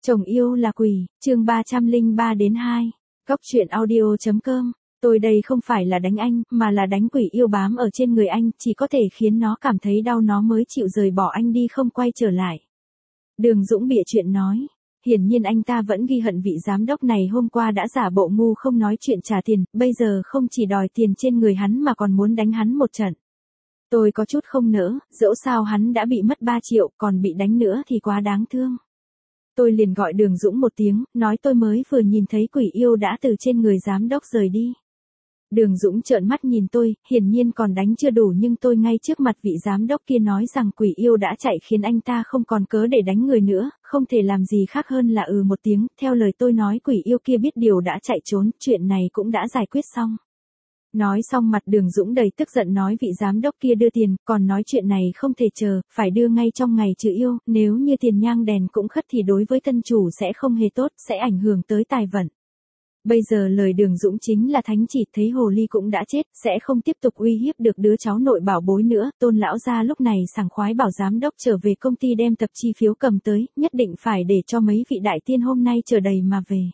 Chồng yêu là quỷ, chương 303 đến 2. Góc truyện audio.com. Tôi đây không phải là đánh anh, mà là đánh quỷ yêu bám ở trên người anh, chỉ có thể khiến nó cảm thấy đau nó mới chịu rời bỏ anh đi không quay trở lại. Đường Dũng bịa chuyện nói. Hiển nhiên anh ta vẫn ghi hận vị giám đốc này hôm qua đã giả bộ ngu không nói chuyện trả tiền, bây giờ không chỉ đòi tiền trên người hắn mà còn muốn đánh hắn một trận. Tôi có chút không nỡ, dẫu sao hắn đã bị mất 3 triệu, còn bị đánh nữa thì quá đáng thương. Tôi liền gọi Đường Dũng một tiếng, nói tôi mới vừa nhìn thấy quỷ yêu đã từ trên người giám đốc rời đi. Đường Dũng trợn mắt nhìn tôi, hiển nhiên còn đánh chưa đủ nhưng tôi ngay trước mặt vị giám đốc kia nói rằng quỷ yêu đã chạy khiến anh ta không còn cớ để đánh người nữa, không thể làm gì khác hơn là một tiếng, theo lời tôi nói quỷ yêu kia biết điều đã chạy trốn, chuyện này cũng đã giải quyết xong. Nói xong mặt Đường Dũng đầy tức giận nói vị giám đốc kia đưa tiền, còn nói chuyện này không thể chờ, phải đưa ngay trong ngày trừ yêu, nếu như tiền nhang đèn cũng khất thì đối với thân chủ sẽ không hề tốt, sẽ ảnh hưởng tới tài vận. Bây giờ lời Đường Dũng chính là thánh chỉ, thấy hồ ly cũng đã chết, sẽ không tiếp tục uy hiếp được đứa cháu nội bảo bối nữa. Tôn lão gia lúc này sảng khoái bảo giám đốc trở về công ty đem tập chi phiếu cầm tới, nhất định phải để cho mấy vị đại tiên hôm nay chờ đầy mà về.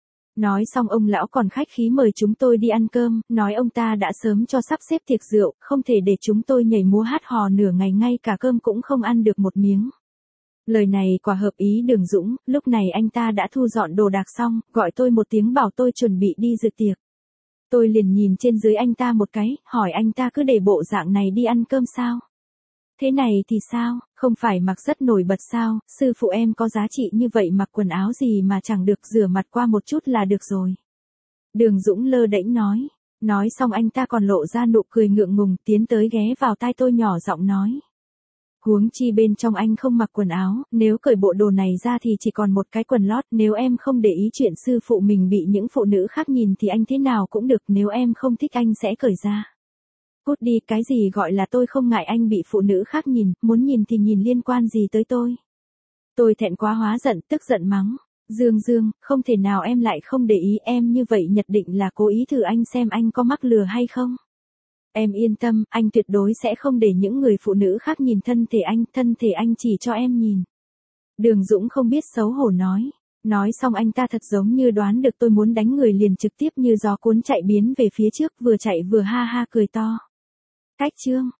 Nói xong ông lão còn khách khí mời chúng tôi đi ăn cơm, nói ông ta đã sớm cho sắp xếp tiệc rượu, không thể để chúng tôi nhảy múa hát hò nửa ngày ngay cả cơm cũng không ăn được một miếng. Lời này quả hợp ý Đường Dũng, lúc này anh ta đã thu dọn đồ đạc xong, gọi tôi một tiếng bảo tôi chuẩn bị đi dự tiệc. Tôi liền nhìn trên dưới anh ta một cái, hỏi anh ta cứ để bộ dạng này đi ăn cơm sao? Thế này thì sao, không phải mặc rất nổi bật sao, sư phụ em có giá trị như vậy mặc quần áo gì mà chẳng được, rửa mặt qua một chút là được rồi. Đường Dũng lơ đễnh nói. Nói xong anh ta còn lộ ra nụ cười ngượng ngùng, tiến tới ghé vào tai tôi nhỏ giọng nói. Huống chi bên trong anh không mặc quần áo, nếu cởi bộ đồ này ra thì chỉ còn một cái quần lót, nếu em không để ý chuyện sư phụ mình bị những phụ nữ khác nhìn thì anh thế nào cũng được, nếu em không thích anh sẽ cởi ra. Cút đi, cái gì gọi là tôi không ngại anh bị phụ nữ khác nhìn, muốn nhìn thì nhìn liên quan gì tới tôi. Tôi thẹn quá hóa giận, tức giận mắng. Dương, không thể nào em lại không để ý, em như vậy nhất định là cố ý thử anh xem anh có mắc lừa hay không. Em yên tâm, anh tuyệt đối sẽ không để những người phụ nữ khác nhìn thân thể anh chỉ cho em nhìn. Đường Dũng không biết xấu hổ nói. Nói xong anh ta thật giống như đoán được tôi muốn đánh người liền trực tiếp như gió cuốn chạy biến về phía trước, vừa chạy vừa ha ha cười to. Cách chương.